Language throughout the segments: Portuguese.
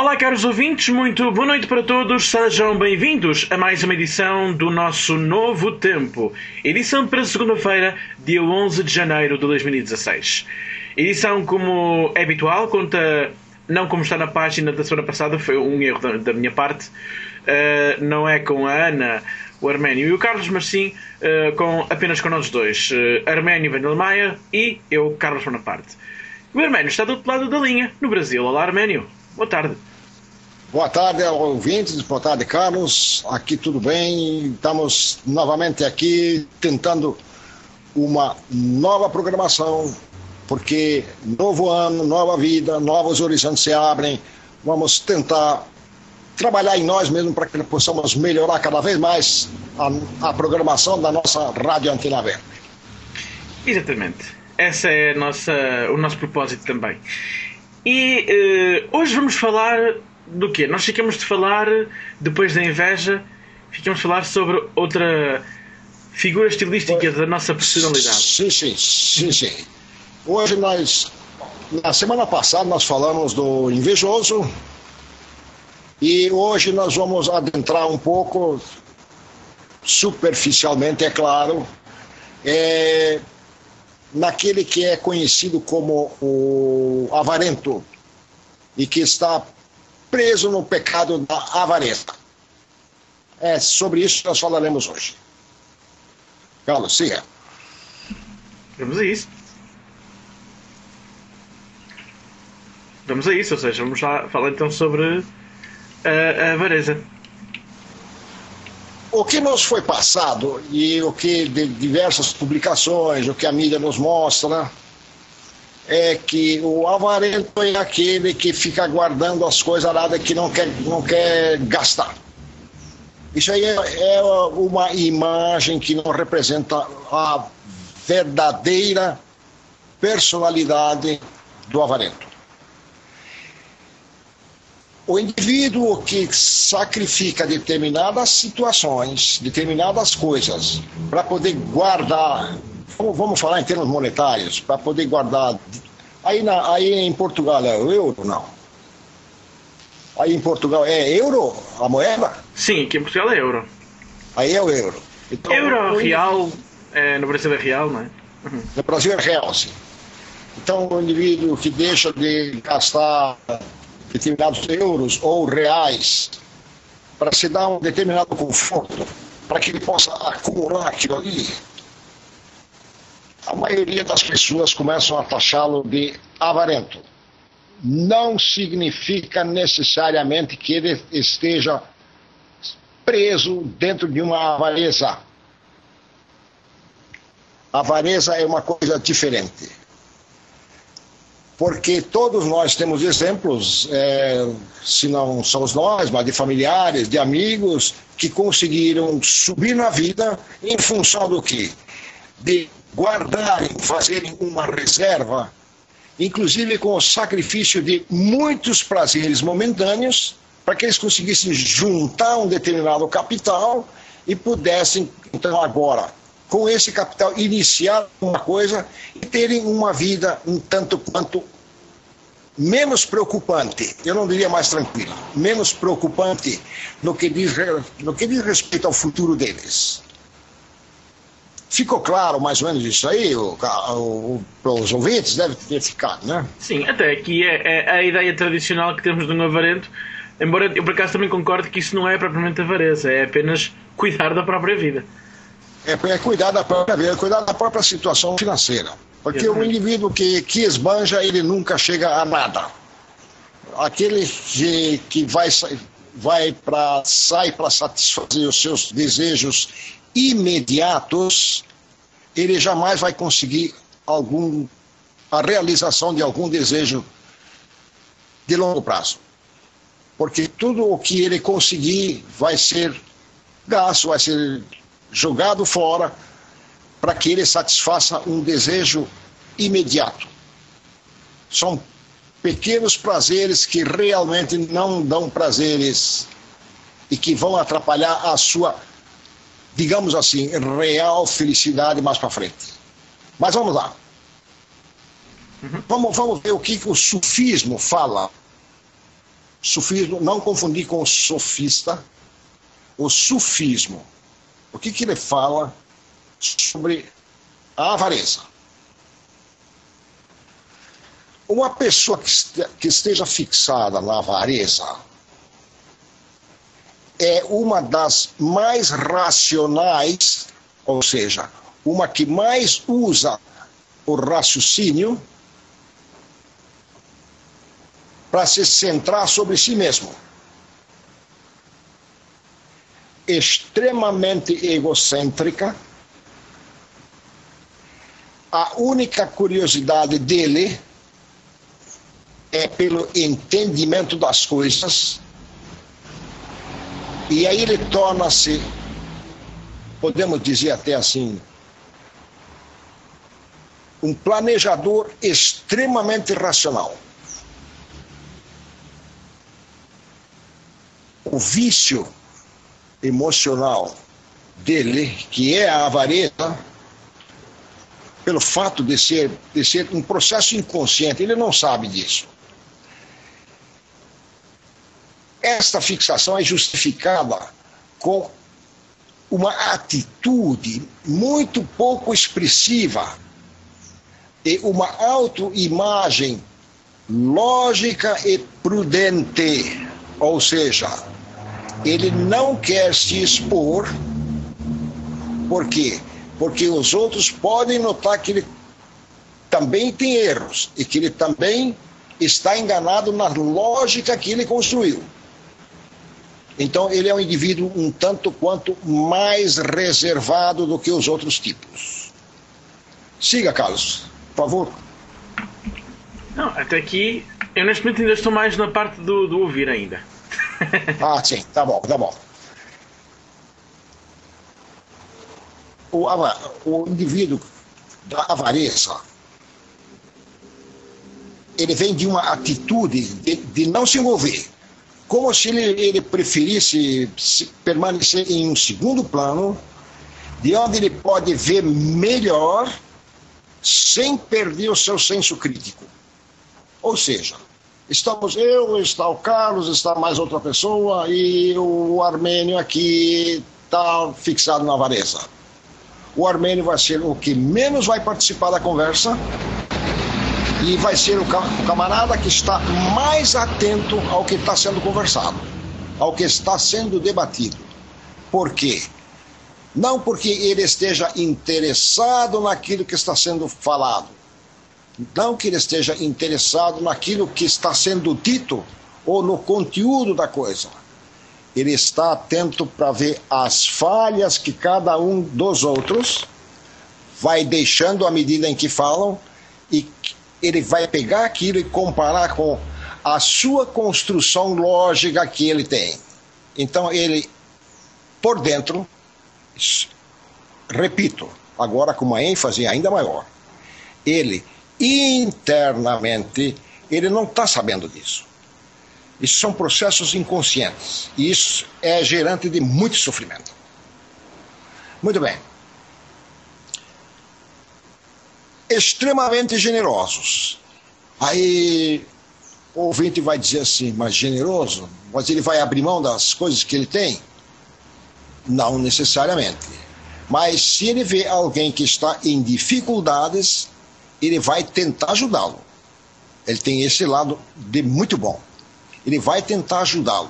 Olá, caros ouvintes, muito boa noite para todos. Sejam bem-vindos a mais uma edição do nosso Novo Tempo. Edição para segunda-feira, dia 11 de janeiro de 2016. Edição, como é habitual, conta, não como está na página da semana passada, foi um erro da minha parte. Não é com a Ana, o Arménio e o Carlos, mas sim apenas com nós dois. Arménio Vanil Maia e eu, Carlos Bonaparte. O Arménio está do outro lado da linha, no Brasil. Olá, Arménio. Boa tarde. Boa tarde, ouvintes. Boa tarde, Carlos. Aqui tudo bem. Estamos novamente aqui tentando uma nova programação, porque novo ano, nova vida, novos horizontes se abrem. Vamos tentar trabalhar em nós mesmos para que possamos melhorar cada vez mais a programação da nossa Rádio Antena Verde. Exatamente. Esse é o nosso propósito também. E hoje vamos falar do quê? Nós ficamos de falar, depois da inveja, ficamos de falar sobre outra figura estilística da nossa personalidade. Sim. Hoje na semana passada nós falamos do invejoso e hoje nós vamos adentrar um pouco, superficialmente, é claro, naquele que é conhecido como o avarento e que está preso no pecado da avareza. É sobre isso que nós falaremos hoje. Carlos, siga. Vamos a isso. Ou seja, vamos lá falar então sobre a avareza. O que nos foi passado e o que de diversas publicações, o que a mídia nos mostra, é que o avarento é aquele que fica guardando as coisas aradas que não quer gastar. Isso aí é uma imagem que não representa a verdadeira personalidade do avarento. O indivíduo que sacrifica determinadas situações, determinadas coisas, para poder guardar, vamos falar em termos monetários, para poder guardar. Aí em Portugal é o euro, não? Aí em Portugal é euro a moeda? Sim, aqui em Portugal é euro. Aí é o euro. Então, euro, real, no Brasil é real, não é? Uhum. No Brasil é real, sim. Então o indivíduo que deixa de gastar determinados euros ou reais para se dar um determinado conforto, para que ele possa acumular aquilo ali, a maioria das pessoas começam a taxá-lo de avarento. Não significa necessariamente que ele esteja preso dentro de uma avareza. A avareza é uma coisa diferente. Porque todos nós temos exemplos, se não somos nós, mas de familiares, de amigos, que conseguiram subir na vida em função do quê? De guardarem, fazerem uma reserva, inclusive com o sacrifício de muitos prazeres momentâneos, para que eles conseguissem juntar um determinado capital e pudessem, então agora, com esse capital, iniciar uma coisa e terem uma vida um tanto quanto menos preocupante, eu não diria mais tranquila, menos preocupante no que diz respeito ao futuro deles. Ficou claro mais ou menos isso aí? Para os ouvintes deve ter ficado, né? Sim, até aqui é a ideia tradicional que temos de um avarento, embora eu por acaso também concordo que isso não é propriamente avareza, é apenas cuidar da própria vida. É cuidar da própria vida, cuidar da própria situação financeira. Porque o indivíduo que esbanja, ele nunca chega a nada. Aquele que sai para satisfazer os seus desejos imediatos, ele jamais vai conseguir a realização de algum desejo de longo prazo. Porque tudo o que ele conseguir vai ser gasto, vai ser jogado fora para que ele satisfaça um desejo imediato. São pequenos prazeres que realmente não dão prazeres e que vão atrapalhar a sua, digamos assim, real felicidade mais para frente. Mas vamos lá. Vamos ver o que o sufismo fala Sufismo, não confundir com o sofista, o sufismo. O que ele fala sobre a avareza? Uma pessoa que esteja fixada na avareza é uma das mais racionais, ou seja, uma que mais usa o raciocínio para se centrar sobre si mesmo. Extremamente egocêntrica. A única curiosidade dele é pelo entendimento das coisas. E aí ele torna-se, podemos dizer até assim, um planejador extremamente racional. O vício emocional dele, que é a avareza, pelo fato de ser um processo inconsciente, ele não sabe disso. Esta fixação é justificada com uma atitude muito pouco expressiva e uma autoimagem lógica e prudente, ou seja, ele não quer se expor. Por quê? Porque os outros podem notar que ele também tem erros e que ele também está enganado na lógica que ele construiu. Então ele é um indivíduo um tanto quanto mais reservado do que os outros tipos. Siga, Carlos, por favor. Não, até aqui, eu neste momento ainda estou mais na parte do ouvir ainda. Ah, sim, tá bom, tá bom. O indivíduo da avareza, ele vem de uma atitude de não se envolver, como se ele preferisse permanecer em um segundo plano, de onde ele pode ver melhor, sem perder o seu senso crítico. Ou seja, estamos eu, está o Carlos, está mais outra pessoa, e o Armênio aqui está fixado na avareza. O Armênio vai ser o que menos vai participar da conversa e vai ser o camarada que está mais atento ao que está sendo conversado, ao que está sendo debatido. Por quê? Não porque ele esteja interessado naquilo que está sendo falado, não que ele esteja interessado naquilo que está sendo dito ou no conteúdo da coisa. Ele está atento para ver as falhas que cada um dos outros vai deixando à medida em que falam, e ele vai pegar aquilo e comparar com a sua construção lógica que ele tem. Então ele, por dentro, repito, agora com uma ênfase ainda maior, ele internamente, ele não está sabendo disso. Isso são processos inconscientes. E isso é gerante de muito sofrimento. Muito bem. Extremamente generosos. Aí o ouvinte vai dizer assim, mas generoso? Mas ele vai abrir mão das coisas que ele tem? Não necessariamente. Mas se ele vê alguém que está em dificuldades, ele vai tentar ajudá-lo. Ele tem esse lado de muito bom. Ele vai tentar ajudá-lo.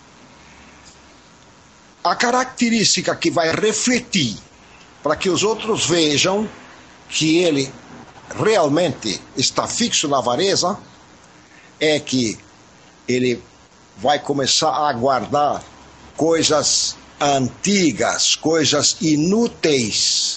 A característica que vai refletir para que os outros vejam que ele realmente está fixo na avareza é que ele vai começar a guardar coisas antigas, coisas inúteis.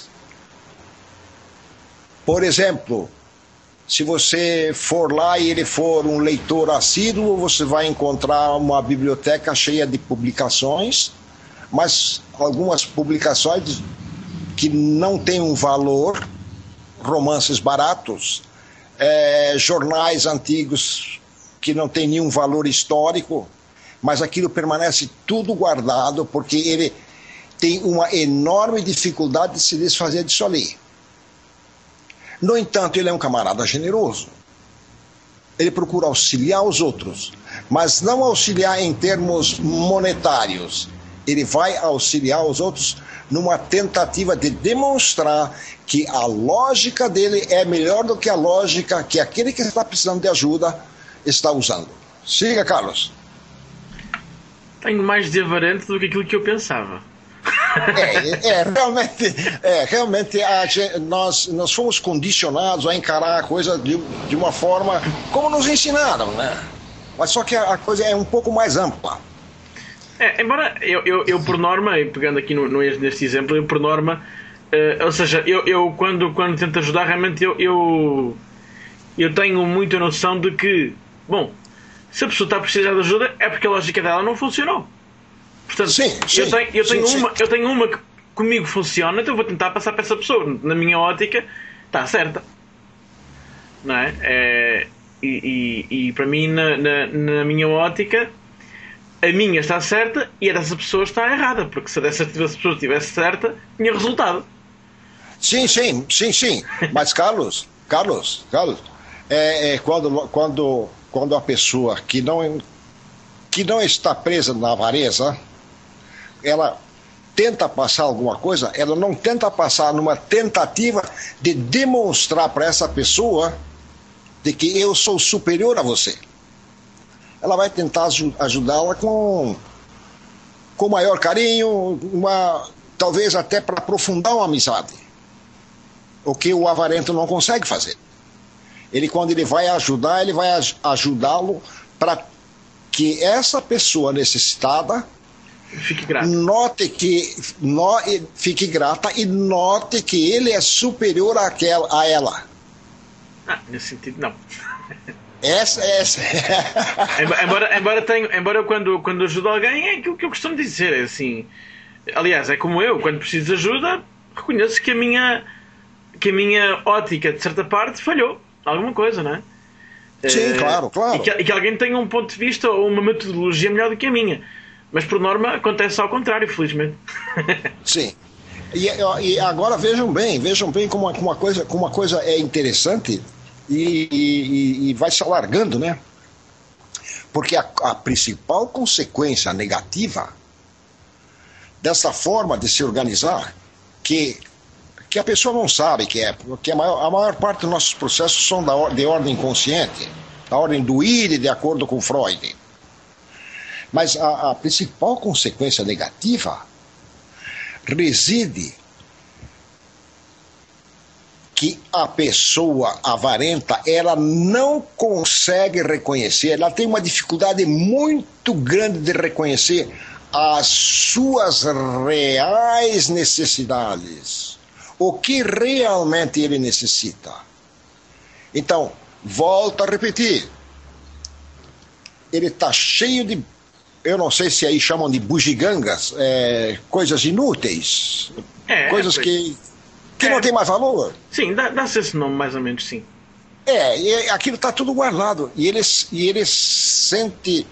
Por exemplo, se você for lá e ele for um leitor assíduo, você vai encontrar uma biblioteca cheia de publicações, mas algumas publicações que não têm um valor, romances baratos, jornais antigos que não têm nenhum valor histórico, mas aquilo permanece tudo guardado porque ele tem uma enorme dificuldade de se desfazer disso ali. No entanto, ele é um camarada generoso. ele procura auxiliar os outros, mas não auxiliar em termos monetários. Ele vai auxiliar os outros numa tentativa de demonstrar que a lógica dele é melhor do que a lógica que aquele que está precisando de ajuda está usando. Siga, Carlos. Tenho mais de avarento do que aquilo que eu pensava. Realmente nós fomos condicionados a encarar a coisa de uma forma como nos ensinaram, né? Mas só que a coisa é um pouco mais ampla. Embora eu por norma, pegando aqui neste exemplo, eu por norma, ou seja, eu quando tento ajudar, realmente eu tenho muita noção de que, bom, se a pessoa está a precisar de ajuda é porque a lógica dela não funcionou. Portanto, eu tenho uma que comigo funciona, então eu vou tentar passar para essa pessoa. Na minha ótica está certa, não é? E para mim, na minha ótica, a minha está certa e a dessa pessoa está errada, porque se dessa pessoa estivesse certa, tinha resultado. Sim. Mas Carlos, quando a pessoa que não está presa na avareza, ela tenta passar alguma coisa, ela não tenta passar numa tentativa de demonstrar para essa pessoa de que eu sou superior a você. Ela vai tentar ajudá-la com maior carinho, talvez até para aprofundar uma amizade, o que o avarento não consegue fazer. Quando ele vai ajudar, ele vai ajudá-lo para que essa pessoa necessitada fique grata. Fique grata e note que ele é superior a ela. Nesse sentido, não. Essa. embora quando ajudo alguém, é aquilo que eu costumo dizer, é assim. Aliás, é como eu, quando preciso de ajuda, reconheço que a minha ótica, de certa parte, falhou. Alguma coisa, não é? Sim, claro. E que alguém tenha um ponto de vista ou uma metodologia melhor do que a minha. Mas por norma acontece ao contrário, felizmente. Sim. E agora vejam bem como uma coisa é interessante e vai se alargando, né? Porque a principal consequência negativa dessa forma de se organizar, que a pessoa não sabe que a maior parte dos nossos processos são de ordem inconsciente, da ordem do id, de acordo com Freud. Mas a principal consequência negativa reside que a pessoa avarenta, ela não consegue reconhecer, ela tem uma dificuldade muito grande de reconhecer as suas reais necessidades, o que realmente ele necessita. Então, volto a repetir, ele está cheio de, eu não sei se aí chamam de bugigangas, coisas inúteis, coisas que não tem mais valor. Sim, dá-se esse nome mais ou menos, sim. E aquilo está tudo guardado, e ele sente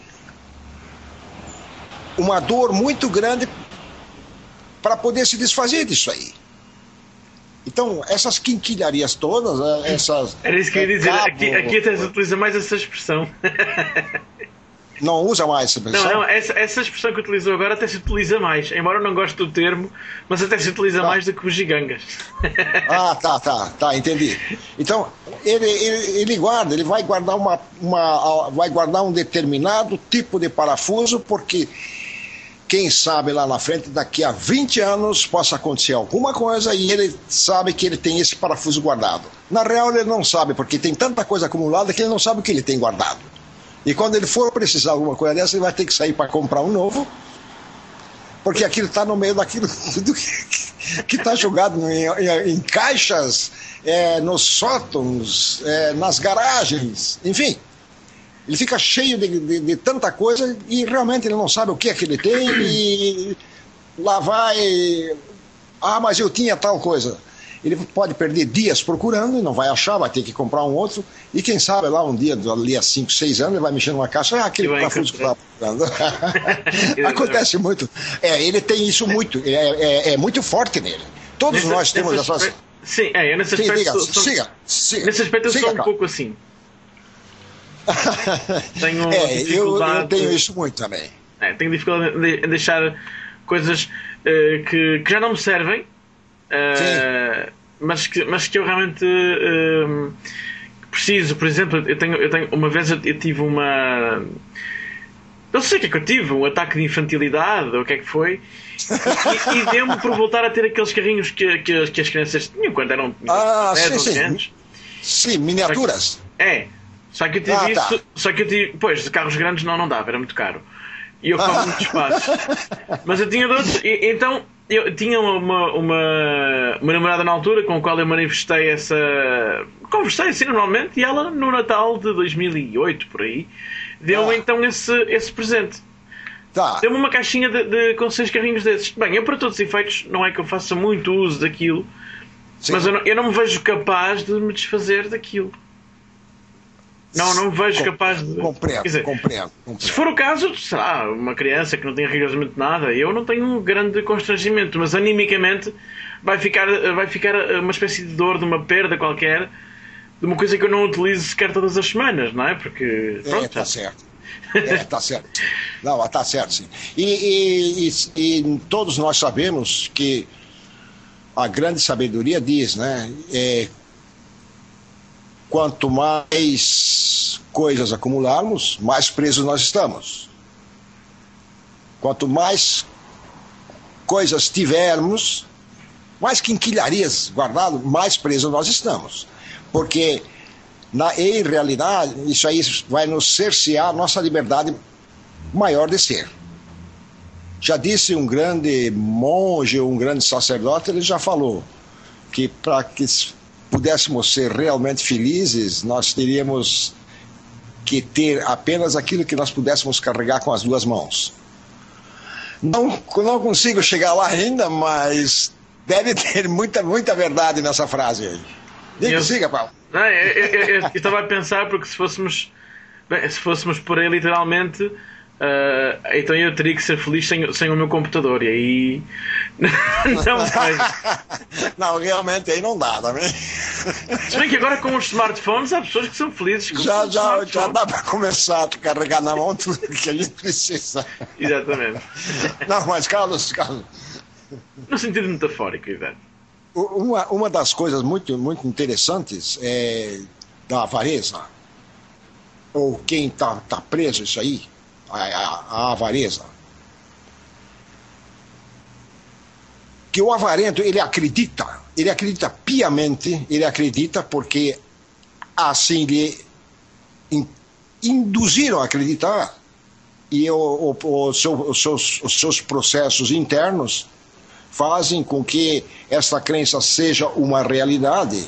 uma dor muito grande para poder se desfazer disso aí. Então, essas quinquilharias todas, essas... Era isso que eu ia dizer, aqui até se utiliza mais essa expressão. Não usa mais essa expressão? Não, essa expressão que utilizou agora até se utiliza mais. Embora eu não goste do termo, mas até se utiliza mais do que bugigangas. Tá, entendi. Então, ele vai guardar um determinado tipo de parafuso, porque quem sabe lá na frente, daqui a 20 anos, possa acontecer alguma coisa e ele sabe que ele tem esse parafuso guardado. Na real, ele não sabe, porque tem tanta coisa acumulada que ele não sabe o que ele tem guardado. E quando ele for precisar de alguma coisa dessa, ele vai ter que sair para comprar um novo, porque aquilo está no meio daquilo que está jogado em caixas, nos sótãos, nas garagens, enfim. Ele fica cheio de tanta coisa e realmente ele não sabe o que é que ele tem e lá vai... mas eu tinha tal coisa. Ele pode perder dias procurando e não vai achar, vai ter que comprar um outro. E quem sabe lá um dia, ali há 5, 6 anos, ele vai mexer numa caixa, aquele parafuso que estava procurando. Acontece muito. Ele tem isso muito, é muito forte nele. Todos nós temos essas... Sim, nesse aspecto... Siga. Nesse aspecto eu sou um pouco assim. Tenho eu tenho isso muito também. Tenho dificuldade em deixar coisas que já não me servem, mas que eu realmente preciso. Por exemplo, uma vez eu tive uma... Não sei o que é que eu tive, um ataque de infantilidade, ou o que é que foi, e deu-me por voltar a ter aqueles carrinhos que as crianças tinham quando eram 10, 12 anos. Sim, miniaturas. Só que eu tive isso. Tá. Só que eu tive. Pois, de carros grandes não dava, era muito caro. E eu ocupava muito espaço. Mas eu tinha de outros. Então, eu tinha uma namorada na altura com a qual eu manifestei essa. Conversei assim normalmente, e ela, no Natal de 2008, por aí, deu-me então esse presente. Tá. Deu-me uma caixinha com 6 carrinhos desses. Bem, eu, para todos os efeitos, não é que eu faça muito uso daquilo, mas eu não me vejo capaz de me desfazer daquilo. Não me vejo capaz de... Compreendo. Se for o caso, será uma criança que não tem rigorosamente nada, eu não tenho um grande constrangimento, mas animicamente vai ficar uma espécie de dor, de uma perda qualquer, de uma coisa que eu não utilizo sequer todas as semanas, não é? Porque... Pronto, tá certo. Tá certo. Não, tá certo, sim. E todos nós sabemos que a grande sabedoria diz, né? Quanto mais coisas acumularmos, mais presos nós estamos. Quanto mais coisas tivermos, mais quinquilharias guardado, mais presos nós estamos. Porque, em realidade, isso aí vai nos cercear a nossa liberdade maior de ser. Já disse um grande monge, um grande sacerdote, ele já falou que para que pudéssemos ser realmente felizes, nós teríamos que ter apenas aquilo que nós pudéssemos carregar com as 2 mãos. Não consigo chegar lá ainda, mas deve ter muita verdade nessa frase aí. Siga, Paulo. Eu estava a pensar, porque se fôssemos por aí literalmente, então eu teria que ser feliz sem o meu computador, e aí não faz. Não, realmente aí não dá também. Se bem que agora com os smartphones há pessoas que são felizes com já dá para começar a carregar na mão tudo que a gente precisa. Exatamente. Não, mas Carlos, no sentido metafórico, Ivan. Uma das coisas muito interessantes da avareza, ou quem tá preso isso aí, a avareza, que o avarento, ele acredita piamente, ele acredita porque assim lhe induziram a acreditar, e os seus processos internos fazem com que essa crença seja uma realidade.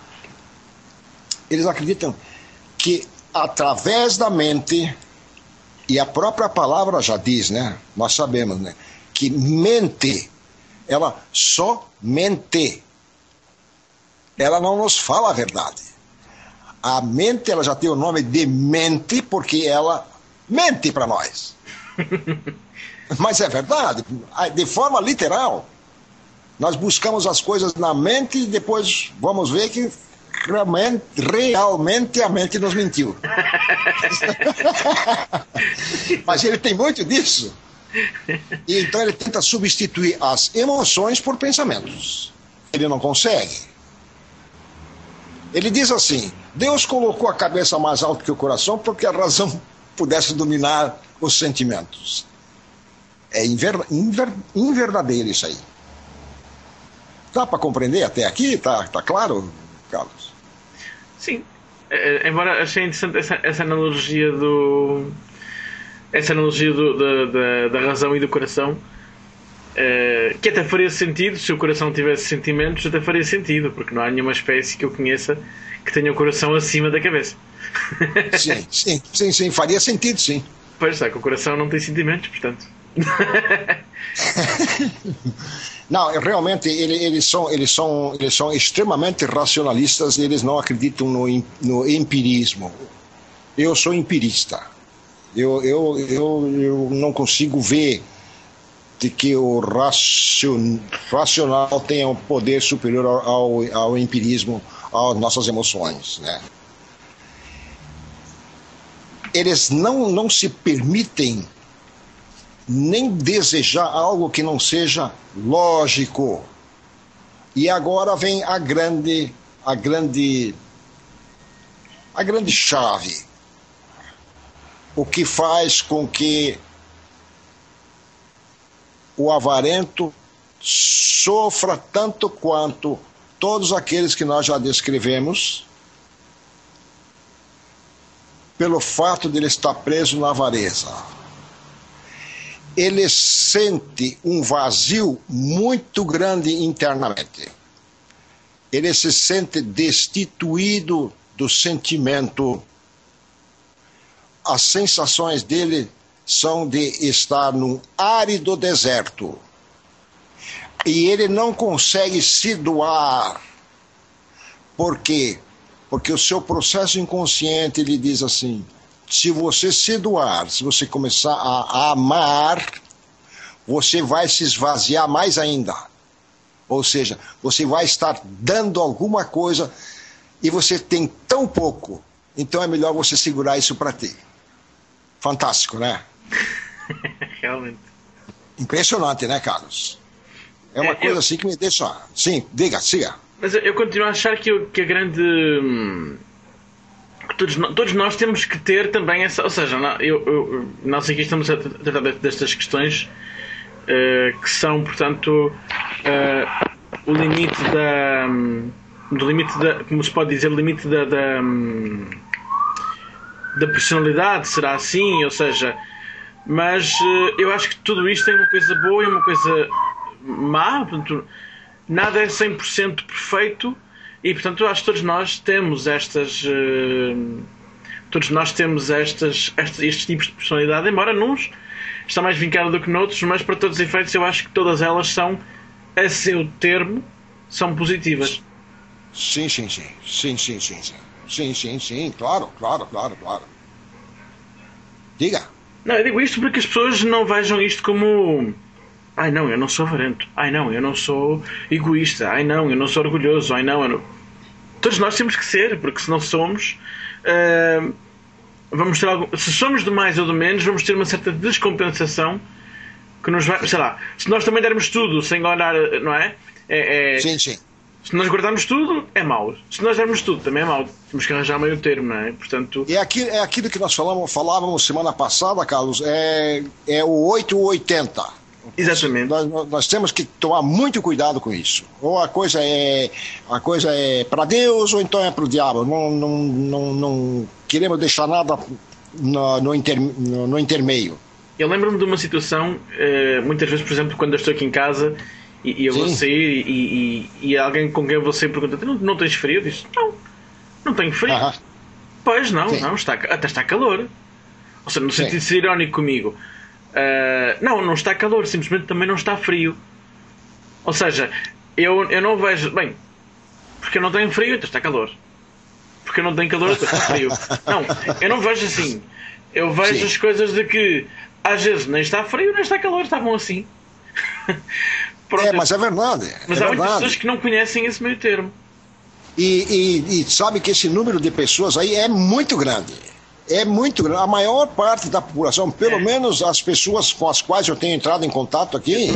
Eles acreditam que através da mente, e a própria palavra já diz, né? Nós sabemos, né? Que mente, ela só mente. Ela não nos fala a verdade. A mente, ela já tem o nome de mente porque ela mente para nós. Mas é verdade, de forma literal. Nós buscamos as coisas na mente e depois vamos ver que realmente a mente nos mentiu. Mas ele tem muito disso. E então ele tenta substituir as emoções por pensamentos. Ele não consegue. Ele diz assim: Deus colocou a cabeça mais alto que o coração porque a razão pudesse dominar os sentimentos. É inverdadeiro isso aí. Dá para compreender até aqui? Tá claro, Carlos? Sim. Embora achei interessante essa analogia da razão e do coração, que até faria sentido se o coração tivesse sentimentos, até faria sentido, porque não há nenhuma espécie que eu conheça que tenha o coração acima da cabeça. Sim, faria sentido, sim. Pois está, que o coração não tem sentimentos, portanto. Não, realmente eles são extremamente racionalistas. Eles não acreditam no empirismo. Eu sou empirista. Eu não consigo ver de que o racional tenha um poder superior ao empirismo, às nossas emoções, né? eles não se permitem nem desejar algo que não seja lógico. E agora vem a grande chave. O que faz com que o avarento sofra tanto quanto todos aqueles que nós já descrevemos, pelo fato de ele estar preso na avareza. Ele sente um vazio muito grande internamente. Ele se sente destituído do sentimento. As sensações dele são de estar num árido deserto. E ele não consegue se doar. Por quê? Porque o seu processo inconsciente lhe diz assim: se você se doar, se você começar a amar, você vai se esvaziar mais ainda. Ou seja, você vai estar dando alguma coisa e você tem tão pouco. Então é melhor você segurar isso para ti. Fantástico, né? Realmente. Impressionante, né, Carlos? É uma coisa assim que me deixa... Sim, diga, siga. Mas eu continuo a achar que a grande... Todos nós temos que ter também essa... Ou seja, nós aqui estamos a tratar destas questões que são, portanto, o limite da... Como se pode dizer, o limite da personalidade, será assim? Ou seja... Mas eu acho que tudo isto tem uma coisa boa e uma coisa má. Portanto, nada é 100% perfeito e, portanto, eu acho que todos nós temos estes tipos de personalidade, embora nos está mais vincada do que noutros, mas para todos os efeitos eu acho que todas elas são, a seu termo, são positivas. Sim, claro. Diga. Não, eu digo isto porque as pessoas não vejam isto como... Ai não, eu não sou avarento. Ai não, eu não sou egoísta. Ai não, eu não sou orgulhoso. Ai não, eu não... Todos nós temos que ser, porque se não somos... vamos ter algo... Se somos de mais ou de menos, vamos ter uma certa descompensação que nos vai... Sei lá, se nós também dermos tudo sem olhar, não é? Sim. Se nós guardarmos tudo, é mau. Se nós dermos tudo, também é mau. Temos que arranjar meio termo, não é? Portanto... É aquilo que nós falávamos semana passada, Carlos, é o 8 ou 80. Exatamente. Nós temos que tomar muito cuidado com isso. Ou a coisa é para Deus, ou então é para o diabo. Não queremos deixar nada no intermeio. Eu lembro-me de uma situação, muitas vezes, por exemplo, quando eu estou aqui em casa e eu vou sair e alguém com quem eu vou sair pergunta: não tens frio? Eu disse: não tenho frio. Pois não, até está calor. Ou seja, no sentido de ser irónico comigo. Não está calor, simplesmente também não está frio. Ou seja, eu não vejo... Bem, porque eu não tenho frio, então está calor. Porque eu não tenho calor, então está frio. Não, eu não vejo assim. Eu vejo as coisas de que às vezes nem está frio, nem está calor, está bom assim. Pronto, mas é verdade. Mas há muitas pessoas que não conhecem esse meio termo. E sabe que esse número de pessoas aí é muito grande. É muito grande. A maior parte da população, pelo menos as pessoas com as quais eu tenho entrado em contato aqui,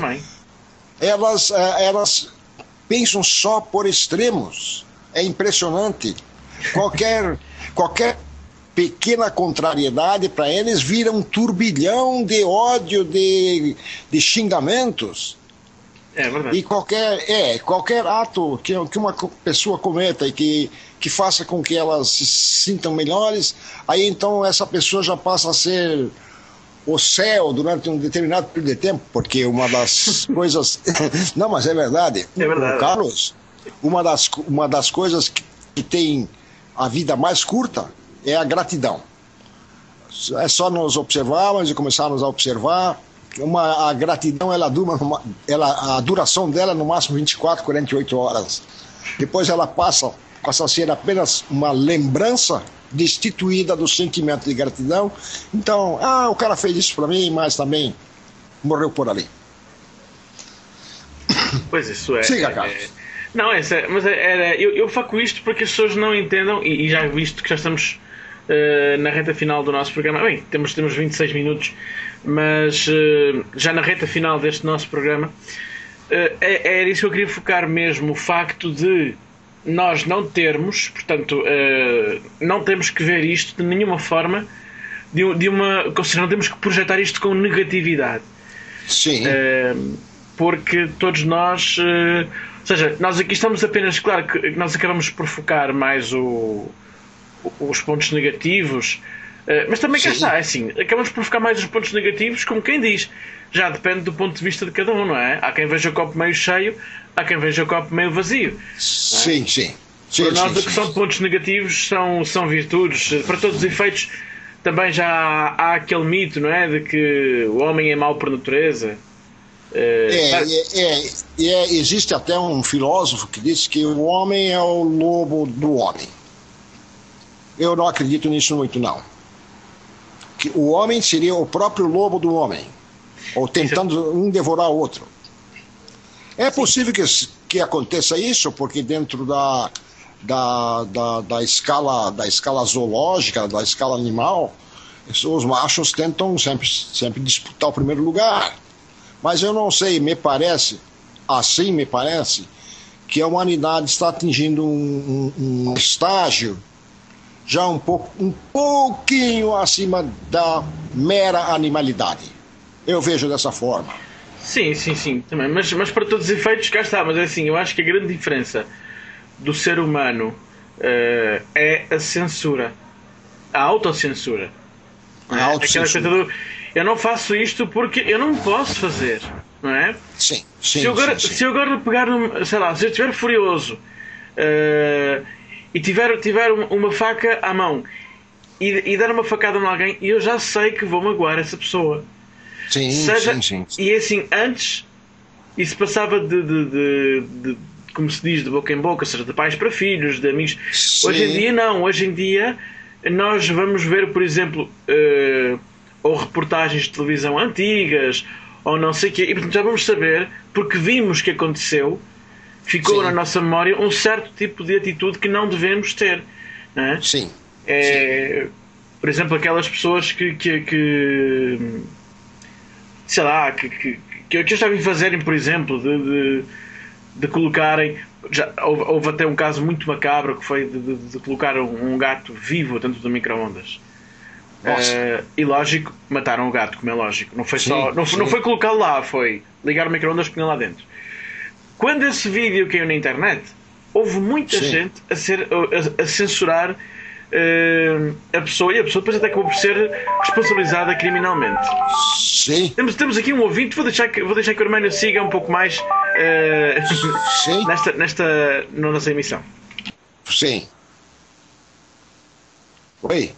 elas pensam só por extremos. É impressionante. Qualquer pequena contrariedade para eles vira um turbilhão de ódio, de xingamentos. É verdade. E qualquer ato que uma pessoa cometa e que faça com que elas se sintam melhores, aí então essa pessoa já passa a ser o céu durante um determinado período de tempo, porque uma das coisas... Não, mas é verdade. É verdade. Carlos, uma das coisas que tem a vida mais curta é a gratidão. É só nos observarmos e começarmos a observar. A gratidão, a duração dela é no máximo 24, 48 horas. Depois ela passa a ser apenas uma lembrança destituída do sentimento de gratidão. Então, o cara fez isso para mim, mas também morreu por ali. Pois isso é. Siga, Carlos. Não, mas eu faço isto para que as pessoas não entendam, e já visto que já estamos na reta final do nosso programa. Bem, temos 26 minutos, mas já na reta final deste nosso programa, era isso que eu queria focar mesmo, o facto de nós não termos, portanto, não temos que ver isto de nenhuma forma, ou seja, não temos que projetar isto com negatividade. Sim. Porque todos nós, ou seja, nós aqui estamos apenas, claro que nós acabamos por focar mais os pontos negativos, mas também cá está, é assim, acabamos por focar mais os pontos negativos, como quem diz, já depende do ponto de vista de cada um, não é? Há quem veja o copo meio cheio, há quem veja o copo meio vazio. Sim, sim. Para nós, o que são pontos negativos são virtudes. Para todos os efeitos, também já há aquele mito, não é? De que o homem é mau por natureza. Existe até um filósofo que diz que o homem é o lobo do homem. Eu não acredito nisso muito, não. Que o homem seria o próprio lobo do homem, ou tentando um devorar o outro. É possível que aconteça isso, porque dentro da escala zoológica, da escala animal, os machos tentam sempre disputar o primeiro lugar. Mas eu não sei, me parece que a humanidade está atingindo um estágio já um pouquinho acima da mera animalidade. Eu vejo dessa forma. Sim, também. Mas para todos os efeitos, cá está. Mas é assim, eu acho que a grande diferença do ser humano é a censura, a autocensura. A autocensura. Eu não faço isto porque eu não posso fazer, não é? Sim. Se eu agora pegar, sei lá, se eu estiver furioso e tiver uma faca à mão e dar uma facada a alguém, eu já sei que vou magoar essa pessoa. Sim. E assim, antes isso passava de como se diz, de boca em boca, ou seja, de pais para filhos, de amigos. Sim. Hoje em dia não, hoje em dia nós vamos ver, por exemplo, ou reportagens de televisão antigas, ou não sei o quê, e portanto já vamos saber, porque vimos que aconteceu, ficou na nossa memória um certo tipo de atitude que não devemos ter, não é? Sim. Por exemplo, aquelas pessoas que sei lá, que eu já vi fazerem, por exemplo, de colocarem, houve até um caso muito macabro que foi de colocar um gato vivo dentro do micro-ondas. E lógico, mataram o gato, como é lógico. Não foi não foi colocá-lo lá, foi ligar o micro-ondas e pôr lá dentro. Quando esse vídeo caiu na internet, houve muita gente a censurar a pessoa, e a pessoa depois até acabou por ser responsabilizada criminalmente. Sim. Temos aqui um ouvinte, vou deixar que o Arménio siga um pouco mais nesta nossa emissão. Sim. Oi.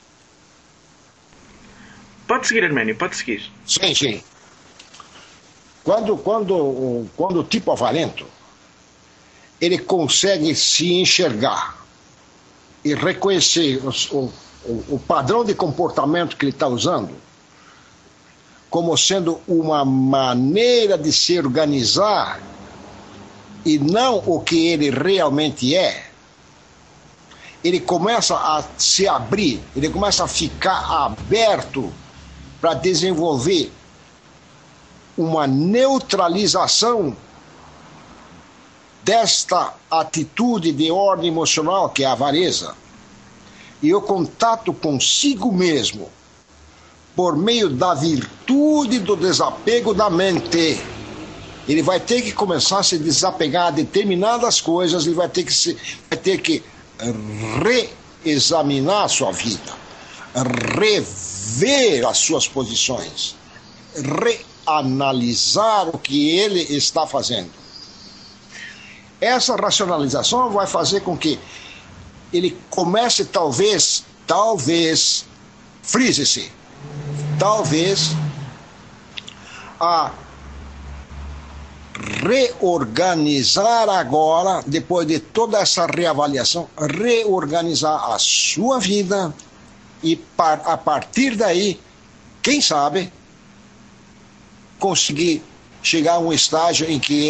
Pode seguir, Arménio, pode seguir. Sim. Quando o tipo avarento ele consegue se enxergar e reconhecer o padrão de comportamento que ele está usando como sendo uma maneira de se organizar e não o que ele realmente é, ele começa a se abrir, ele começa a ficar aberto para desenvolver uma neutralização desta atitude de ordem emocional que é a avareza, e o contato consigo mesmo por meio da virtude do desapego da mente. Ele vai ter que começar a se desapegar de determinadas coisas, ele vai ter que reexaminar a sua vida, rever as suas posições, reanalisar o que ele está fazendo. Essa racionalização vai fazer com que ele comece talvez, frise-se, talvez a reorganizar agora, depois de toda essa reavaliação, reorganizar a sua vida e a partir daí, quem sabe, conseguir chegar a um estágio em que ele se sinta não tão vazio,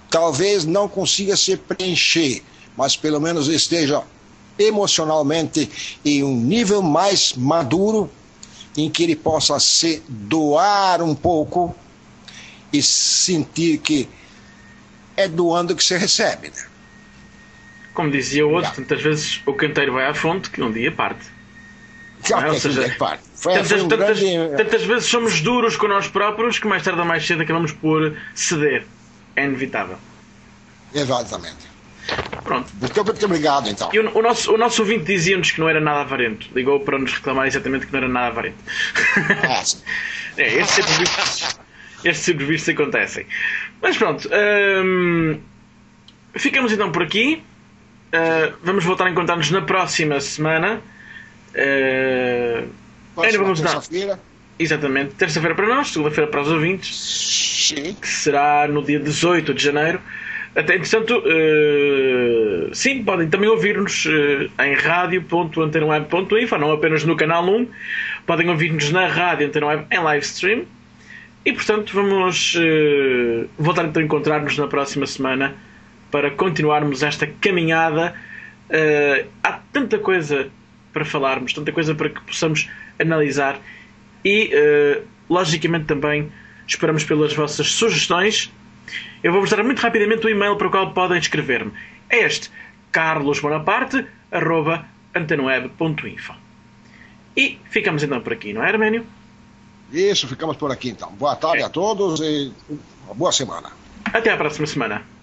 talvez não consiga se preencher, mas pelo menos esteja emocionalmente em um nível mais maduro, em que ele possa se doar um pouco e sentir que é doando que se recebe, né? Como dizia o outro, tantas vezes o canteiro vai à fonte que um dia parte. Ou seja, tantas vezes somos duros com nós próprios que mais tarde ou mais cedo acabamos por ceder. É inevitável. Exatamente. Pronto. Muito obrigado, então. E o nosso ouvinte dizia-nos que não era nada avarento. Ligou para nos reclamar exatamente que não era nada avarento. Estes imprevistos acontecem. Mas pronto. Ficamos então por aqui. Vamos voltar a encontrar-nos na próxima semana. Terça-feira. Exatamente. Terça-feira para nós, segunda-feira para os ouvintes. Sim. Que será no dia 18 de janeiro. Até, entretanto, sim, podem também ouvir-nos em radio.antenaweb.info, não apenas no canal 1. Podem ouvir-nos na rádio Antenaweb em live stream. E, portanto, vamos voltar então a encontrar-nos na próxima semana para continuarmos esta caminhada. Há tanta coisa para falarmos, tanta coisa para que possamos analisar e, logicamente, também esperamos pelas vossas sugestões. Eu vou-vos dar muito rapidamente o e-mail para o qual podem escrever-me. É este: carlosbonaparte@antenaweb.info. E ficamos então por aqui, não é, Arménio? Isso, ficamos por aqui então. Boa tarde a todos e uma boa semana. Até à próxima semana.